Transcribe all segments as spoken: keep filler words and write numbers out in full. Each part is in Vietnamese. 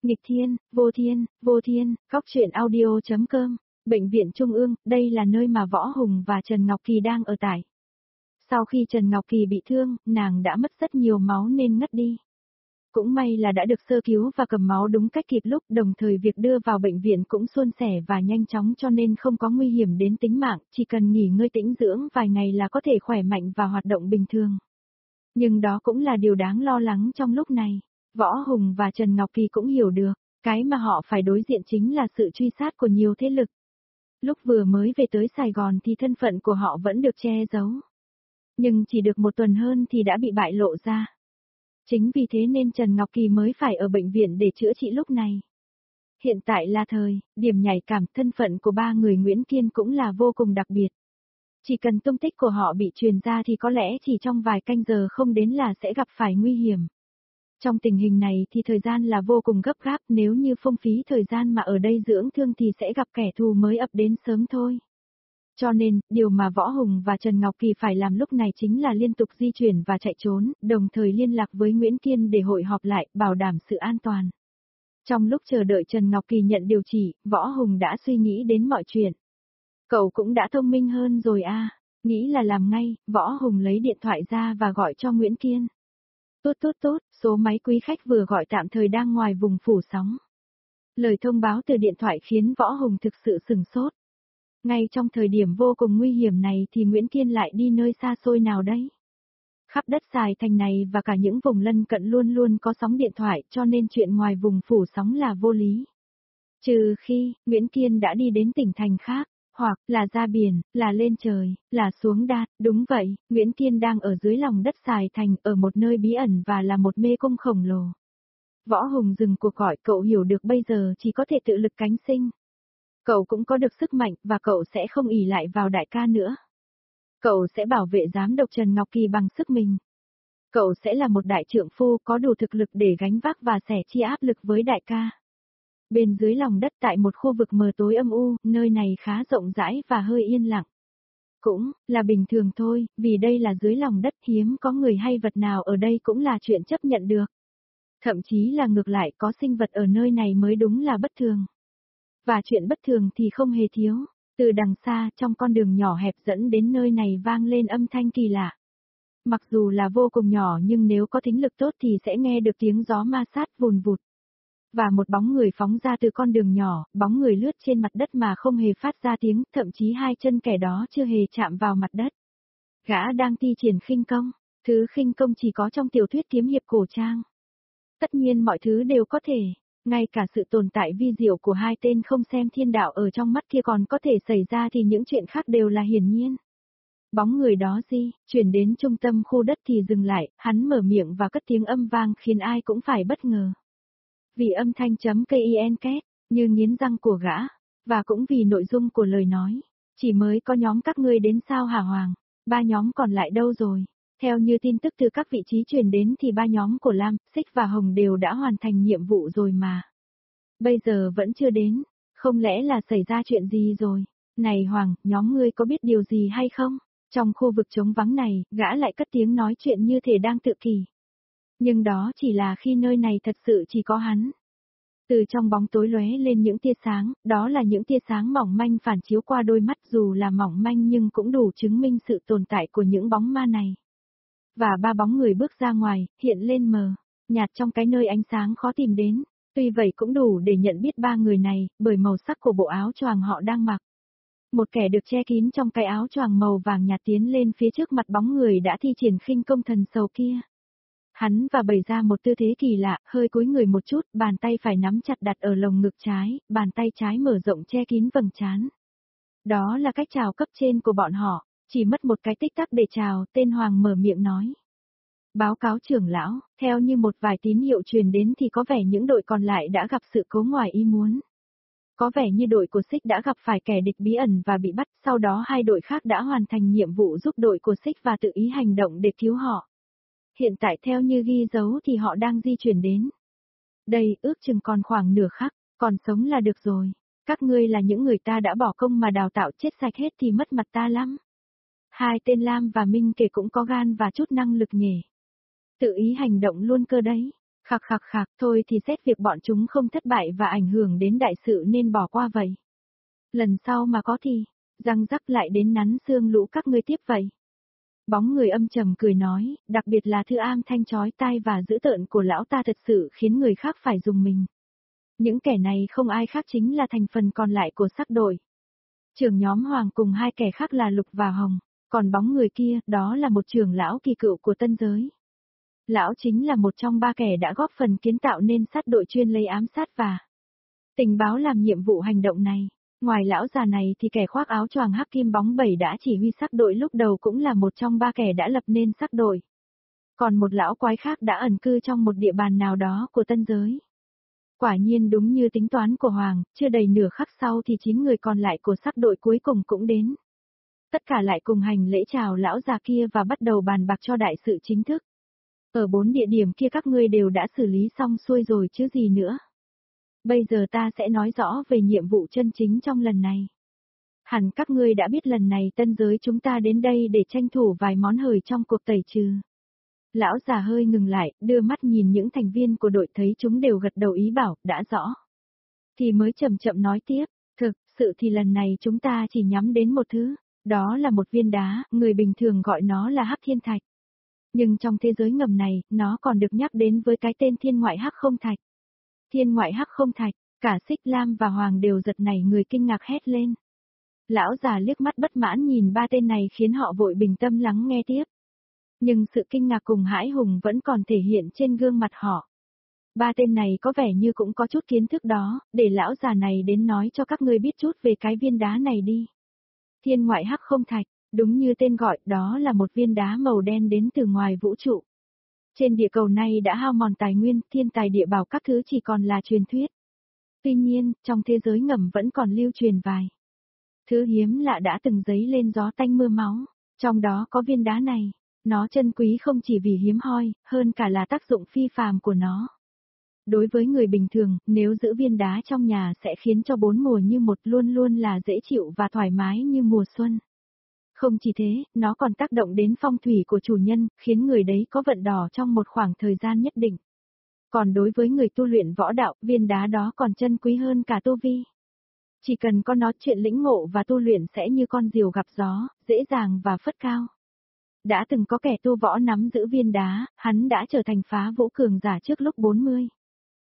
Nghịch thiên, vô thiên, vô thiên, góc truyện audio.com, Bệnh viện Trung ương, đây là nơi mà Võ Hùng và Trần Ngọc Kỳ đang ở tại. Sau khi Trần Ngọc Kỳ bị thương, nàng đã mất rất nhiều máu nên ngất đi. Cũng may là đã được sơ cứu và cầm máu đúng cách kịp lúc, đồng thời việc đưa vào bệnh viện cũng suôn sẻ và nhanh chóng cho nên không có nguy hiểm đến tính mạng, chỉ cần nghỉ ngơi tĩnh dưỡng vài ngày là có thể khỏe mạnh và hoạt động bình thường. Nhưng đó cũng là điều đáng lo lắng trong lúc này. Võ Hùng và Trần Ngọc Kỳ cũng hiểu được, cái mà họ phải đối diện chính là sự truy sát của nhiều thế lực. Lúc vừa mới về tới Sài Gòn thì thân phận của họ vẫn được che giấu. Nhưng chỉ được một tuần hơn thì đã bị bại lộ ra. Chính vì thế nên Trần Ngọc Kỳ mới phải ở bệnh viện để chữa trị lúc này. Hiện tại là thời, điểm nhạy cảm, thân phận của ba người Nguyễn Kiên cũng là vô cùng đặc biệt. Chỉ cần tung tích của họ bị truyền ra thì có lẽ chỉ trong vài canh giờ không đến là sẽ gặp phải nguy hiểm. Trong tình hình này thì thời gian là vô cùng gấp gáp, nếu như phung phí thời gian mà ở đây dưỡng thương thì sẽ gặp kẻ thù mới ập đến sớm thôi. Cho nên, điều mà Võ Hùng và Trần Ngọc Kỳ phải làm lúc này chính là liên tục di chuyển và chạy trốn, đồng thời liên lạc với Nguyễn Kiên để hội họp lại, bảo đảm sự an toàn. Trong lúc chờ đợi Trần Ngọc Kỳ nhận điều trị, Võ Hùng đã suy nghĩ đến mọi chuyện. Cậu cũng đã thông minh hơn rồi à, nghĩ là làm ngay, Võ Hùng lấy điện thoại ra và gọi cho Nguyễn Kiên. Tốt tốt tốt, số máy quý khách vừa gọi tạm thời đang ngoài vùng phủ sóng. Lời thông báo từ điện thoại khiến Võ Hùng thực sự sửng sốt. Ngay trong thời điểm vô cùng nguy hiểm này thì Nguyễn Kiên lại đi nơi xa xôi nào đấy. Khắp đất Sài Thành này và cả những vùng lân cận luôn luôn có sóng điện thoại cho nên chuyện ngoài vùng phủ sóng là vô lý. Trừ khi, Nguyễn Kiên đã đi đến tỉnh thành khác. Hoặc là ra biển, là lên trời, là xuống đát, đúng vậy, Nguyễn Kiên đang ở dưới lòng đất Sài Thành, ở một nơi bí ẩn và là một mê cung khổng lồ. Võ Hùng dừng cuộc gọi, cậu hiểu được bây giờ chỉ có thể tự lực cánh sinh. Cậu cũng có được sức mạnh và cậu sẽ không ỷ lại vào đại ca nữa. Cậu sẽ bảo vệ giám đốc Trần Ngọc Kỳ bằng sức mình. Cậu sẽ là một đại trượng phu có đủ thực lực để gánh vác và sẻ chia áp lực với đại ca. Bên dưới lòng đất tại một khu vực mờ tối âm u, nơi này khá rộng rãi và hơi yên lặng. Cũng là bình thường thôi, vì đây là dưới lòng đất, hiếm có người hay vật nào ở đây cũng là chuyện chấp nhận được. Thậm chí là ngược lại, có sinh vật ở nơi này mới đúng là bất thường. Và chuyện bất thường thì không hề thiếu. Từ đằng xa, trong con đường nhỏ hẹp dẫn đến nơi này vang lên âm thanh kỳ lạ. Mặc dù là vô cùng nhỏ nhưng nếu có thính lực tốt thì sẽ nghe được tiếng gió ma sát vùn vụt. Và một bóng người phóng ra từ con đường nhỏ, bóng người lướt trên mặt đất mà không hề phát ra tiếng, thậm chí hai chân kẻ đó chưa hề chạm vào mặt đất. Gã đang thi triển khinh công, thứ khinh công chỉ có trong tiểu thuyết kiếm hiệp cổ trang. Tất nhiên mọi thứ đều có thể, ngay cả sự tồn tại vi diệu của hai tên không xem thiên đạo ở trong mắt kia còn có thể xảy ra thì những chuyện khác đều là hiển nhiên. Bóng người đó di, chuyển đến trung tâm khu đất thì dừng lại, hắn mở miệng và cất tiếng âm vang khiến ai cũng phải bất ngờ. Vì âm thanh chấm kin két, như nghiến răng của gã, và cũng vì nội dung của lời nói, chỉ mới có nhóm các ngươi đến sao hả Hoàng, ba nhóm còn lại đâu rồi? Theo như tin tức từ các vị trí truyền đến thì ba nhóm của Lam, Xích và Hồng đều đã hoàn thành nhiệm vụ rồi mà. Bây giờ vẫn chưa đến, không lẽ là xảy ra chuyện gì rồi? Này Hoàng, nhóm ngươi có biết điều gì hay không? Trong khu vực trống vắng này, gã lại cất tiếng nói chuyện như thể đang tự kỷ. Nhưng đó chỉ là khi nơi này thật sự chỉ có hắn. Từ trong bóng tối lóe lên những tia sáng, đó là những tia sáng mỏng manh phản chiếu qua đôi mắt dù là mỏng manh nhưng cũng đủ chứng minh sự tồn tại của những bóng ma này. Và ba bóng người bước ra ngoài, hiện lên mờ, nhạt trong cái nơi ánh sáng khó tìm đến, tuy vậy cũng đủ để nhận biết ba người này, bởi màu sắc của bộ áo choàng họ đang mặc. Một kẻ được che kín trong cái áo choàng màu vàng nhạt tiến lên phía trước mặt bóng người đã thi triển khinh công thần sầu kia. Hắn và bày ra một tư thế kỳ lạ, hơi cúi người một chút, bàn tay phải nắm chặt đặt ở lồng ngực trái, bàn tay trái mở rộng che kín vầng trán. Đó là cách chào cấp trên của bọn họ, chỉ mất một cái tích tắc để chào, tên Hoàng mở miệng nói. Báo cáo trưởng lão, theo như một vài tín hiệu truyền đến thì có vẻ những đội còn lại đã gặp sự cố ngoài ý muốn. Có vẻ như đội của Xích đã gặp phải kẻ địch bí ẩn và bị bắt, sau đó hai đội khác đã hoàn thành nhiệm vụ giúp đội của Xích và tự ý hành động để cứu họ. Hiện tại theo như ghi dấu thì họ đang di chuyển đến. Đây ước chừng còn khoảng nửa khắc, còn sống là được rồi. Các ngươi là những người ta đã bỏ công mà đào tạo, chết sạch hết thì mất mặt ta lắm. Hai tên Lam và Minh Kể cũng có gan và chút năng lực nhỉ. Tự ý hành động luôn cơ đấy. Khạc khạc khạc, thôi thì xét việc bọn chúng không thất bại và ảnh hưởng đến đại sự nên bỏ qua vậy. Lần sau mà có thì, răng rắc lại đến nắn xương lũ các ngươi tiếp vậy. Bóng người âm trầm cười nói, đặc biệt là thư am thanh chói tai và dữ tợn của lão ta thật sự khiến người khác phải dùng mình. Những kẻ này không ai khác chính là thành phần còn lại của sắc đội. Trưởng nhóm Hoàng cùng hai kẻ khác là Lục và Hồng, còn bóng người kia, đó là một trưởng lão kỳ cựu của tân giới. Lão chính là một trong ba kẻ đã góp phần kiến tạo nên sát đội chuyên lấy ám sát và tình báo làm nhiệm vụ hành động này. Ngoài lão già này thì kẻ khoác áo choàng hắc kim bóng bẩy đã chỉ huy sắc đội lúc đầu cũng là một trong ba kẻ đã lập nên sắc đội. Còn một lão quái khác đã ẩn cư trong một địa bàn nào đó của tân giới. Quả nhiên đúng như tính toán của Hoàng, chưa đầy nửa khắc sau thì chín người còn lại của sắc đội cuối cùng cũng đến. Tất cả lại cùng hành lễ chào lão già kia và bắt đầu bàn bạc cho đại sự chính thức. Ở bốn địa điểm kia các ngươi đều đã xử lý xong xuôi rồi chứ gì nữa. Bây giờ ta sẽ nói rõ về nhiệm vụ chân chính trong lần này. Hẳn các ngươi đã biết lần này tân giới chúng ta đến đây để tranh thủ vài món hời trong cuộc tẩy trừ. Lão già hơi ngừng lại, đưa mắt nhìn những thành viên của đội thấy chúng đều gật đầu ý bảo, đã rõ. Thì mới chậm chậm nói tiếp, thực sự thì lần này chúng ta chỉ nhắm đến một thứ, đó là một viên đá, người bình thường gọi nó là hắc thiên thạch. Nhưng trong thế giới ngầm này, nó còn được nhắc đến với cái tên thiên ngoại hắc không thạch. Thiên ngoại hắc không thạch, cả Xích Lam và Hoàng đều giật nảy người kinh ngạc hét lên. Lão già liếc mắt bất mãn nhìn ba tên này khiến họ vội bình tâm lắng nghe tiếp. Nhưng sự kinh ngạc cùng hãi hùng vẫn còn thể hiện trên gương mặt họ. Ba tên này có vẻ như cũng có chút kiến thức đó, để lão già này đến nói cho các ngươi biết chút về cái viên đá này đi. Thiên ngoại hắc không thạch, đúng như tên gọi, đó là một viên đá màu đen đến từ ngoài vũ trụ. Trên địa cầu này đã hao mòn tài nguyên, thiên tài địa bảo các thứ chỉ còn là truyền thuyết. Tuy nhiên, trong thế giới ngầm vẫn còn lưu truyền vài thứ hiếm lạ đã từng dấy lên gió tanh mưa máu, trong đó có viên đá này. Nó chân quý không chỉ vì hiếm hoi, hơn cả là tác dụng phi phàm của nó. Đối với người bình thường, nếu giữ viên đá trong nhà sẽ khiến cho bốn mùa như một luôn luôn là dễ chịu và thoải mái như mùa xuân. Không chỉ thế, nó còn tác động đến phong thủy của chủ nhân, khiến người đấy có vận đỏ trong một khoảng thời gian nhất định. Còn đối với người tu luyện võ đạo, viên đá đó còn chân quý hơn cả tu vi. Chỉ cần có nó chuyện lĩnh ngộ và tu luyện sẽ như con diều gặp gió, dễ dàng và phất cao. Đã từng có kẻ tu võ nắm giữ viên đá, hắn đã trở thành phá vũ cường giả trước lúc bốn mươi.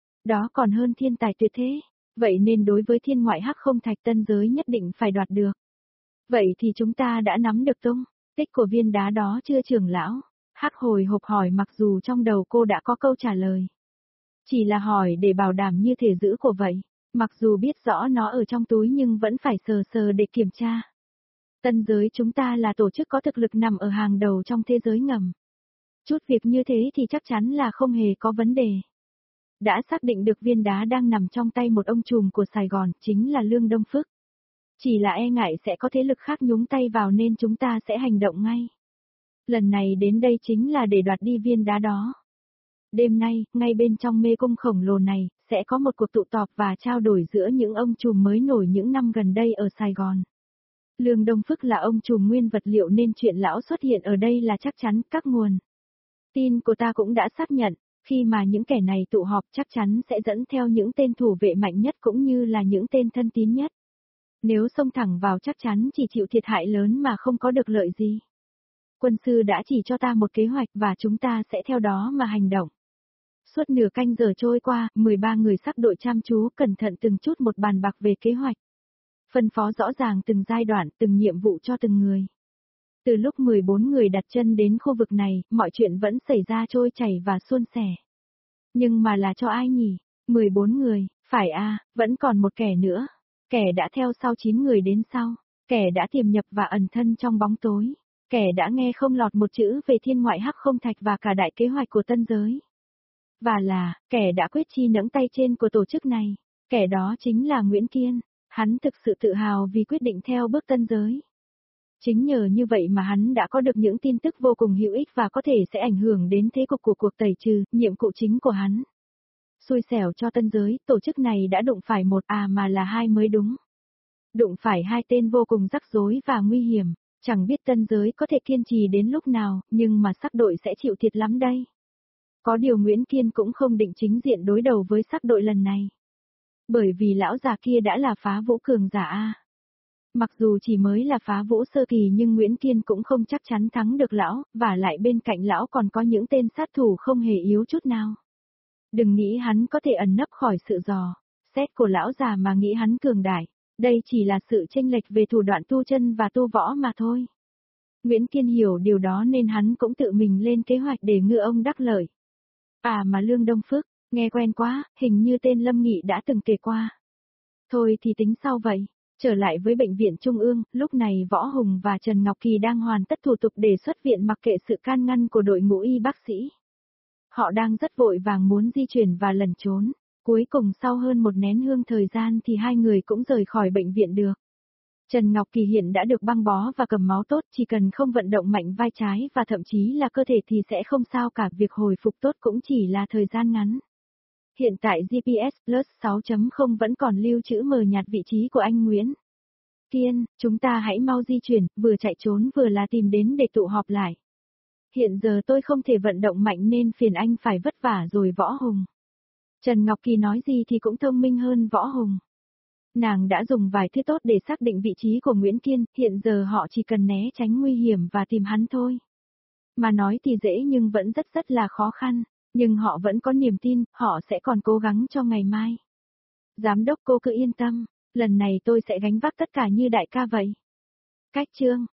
Đó còn hơn thiên tài tuyệt thế, vậy nên đối với thiên ngoại hắc không thạch tân giới nhất định phải đoạt được. Vậy thì chúng ta đã nắm được tung tích của viên đá đó chưa trưởng lão? Hắc hồi hộp hỏi mặc dù trong đầu cô đã có câu trả lời. Chỉ là hỏi để bảo đảm như thể giữ của vậy, mặc dù biết rõ nó ở trong túi nhưng vẫn phải sờ sờ để kiểm tra. Tân giới chúng ta là tổ chức có thực lực nằm ở hàng đầu trong thế giới ngầm. Chút việc như thế thì chắc chắn là không hề có vấn đề. Đã xác định được viên đá đang nằm trong tay một ông trùm của Sài Gòn, chính là Lương Đông Phước. Chỉ là e ngại sẽ có thế lực khác nhúng tay vào nên chúng ta sẽ hành động ngay. Lần này đến đây chính là để đoạt đi viên đá đó. Đêm nay, ngay bên trong mê cung khổng lồ này, sẽ có một cuộc tụ tập và trao đổi giữa những ông trùm mới nổi những năm gần đây ở Sài Gòn. Lương Đông Phước là ông trùm nguyên vật liệu nên chuyện lão xuất hiện ở đây là chắc chắn. Các nguồn tin của ta cũng đã xác nhận, khi mà những kẻ này tụ họp chắc chắn sẽ dẫn theo những tên thủ vệ mạnh nhất cũng như là những tên thân tín nhất. Nếu xông thẳng vào chắc chắn chỉ chịu thiệt hại lớn mà không có được lợi gì. Quân sư đã chỉ cho ta một kế hoạch và chúng ta sẽ theo đó mà hành động. Suốt nửa canh giờ trôi qua, mười ba người sắc đội chăm chú cẩn thận từng chút một bàn bạc về kế hoạch. Phân phó rõ ràng từng giai đoạn, từng nhiệm vụ cho từng người. Từ lúc mười bốn người đặt chân đến khu vực này, mọi chuyện vẫn xảy ra trôi chảy và suôn sẻ. Nhưng mà là cho ai nhỉ? mười bốn người, phải à, vẫn còn một kẻ nữa. Kẻ đã theo sau chín người đến sau. Kẻ đã tiềm nhập và ẩn thân trong bóng tối. Kẻ đã nghe không lọt một chữ về thiên ngoại hắc không thạch và cả đại kế hoạch của tân giới. Và là, kẻ đã quyết chi nẫng tay trên của tổ chức này. Kẻ đó chính là Nguyễn Kiên. Hắn thực sự tự hào vì quyết định theo bước tân giới. Chính nhờ như vậy mà hắn đã có được những tin tức vô cùng hữu ích và có thể sẽ ảnh hưởng đến thế cục của cuộc tẩy trừ, nhiệm vụ chính của hắn. Xui xẻo cho tân giới, tổ chức này đã đụng phải một à mà là hai mới đúng. Đụng phải hai tên vô cùng rắc rối và nguy hiểm, chẳng biết tân giới có thể kiên trì đến lúc nào, nhưng mà sắc đội sẽ chịu thiệt lắm đây. Có điều Nguyễn Kiên cũng không định chính diện đối đầu với sắc đội lần này. Bởi vì lão già kia đã là phá vũ cường giả A. Mặc dù chỉ mới là phá vũ sơ kỳ nhưng Nguyễn Kiên cũng không chắc chắn thắng được lão, và lại bên cạnh lão còn có những tên sát thủ không hề yếu chút nào. Đừng nghĩ hắn có thể ẩn nấp khỏi sự dò xét của lão già mà nghĩ hắn cường đại. Đây chỉ là sự chênh lệch về thủ đoạn tu chân và tu võ mà thôi. Nguyễn Kiên hiểu điều đó nên hắn cũng tự mình lên kế hoạch để ngư ông đắc lợi. À mà Lương Đông Phước, nghe quen quá, hình như tên Lâm Nghị đã từng kể qua. Thôi thì tính sau vậy. Trở lại với bệnh viện Trung ương, lúc này Võ Hùng và Trần Ngọc Kỳ đang hoàn tất thủ tục để xuất viện mặc kệ sự can ngăn của đội ngũ y bác sĩ. Họ đang rất vội vàng muốn di chuyển và lẩn trốn. Cuối cùng sau hơn một nén hương thời gian thì hai người cũng rời khỏi bệnh viện được. Trần Ngọc Kỳ hiện đã được băng bó và cầm máu tốt, chỉ cần không vận động mạnh vai trái và thậm chí là cơ thể thì sẽ không sao cả, việc hồi phục tốt cũng chỉ là thời gian ngắn. Hiện tại giê pê ét Plus sáu chấm không vẫn còn lưu trữ mờ nhạt vị trí của anh Nguyễn Kiên, chúng ta hãy mau di chuyển, vừa chạy trốn vừa là tìm đến để tụ họp lại. Hiện giờ tôi không thể vận động mạnh nên phiền anh phải vất vả rồi Võ Hùng. Trần Ngọc Kỳ nói gì thì cũng thông minh hơn Võ Hùng. Nàng đã dùng vài thứ tốt để xác định vị trí của Nguyễn Kiên, hiện giờ họ chỉ cần né tránh nguy hiểm và tìm hắn thôi. Mà nói thì dễ nhưng vẫn rất rất là khó khăn, nhưng họ vẫn có niềm tin, họ sẽ còn cố gắng cho ngày mai. Giám đốc cô cứ yên tâm, lần này tôi sẽ gánh vác tất cả như đại ca vậy. Cách chương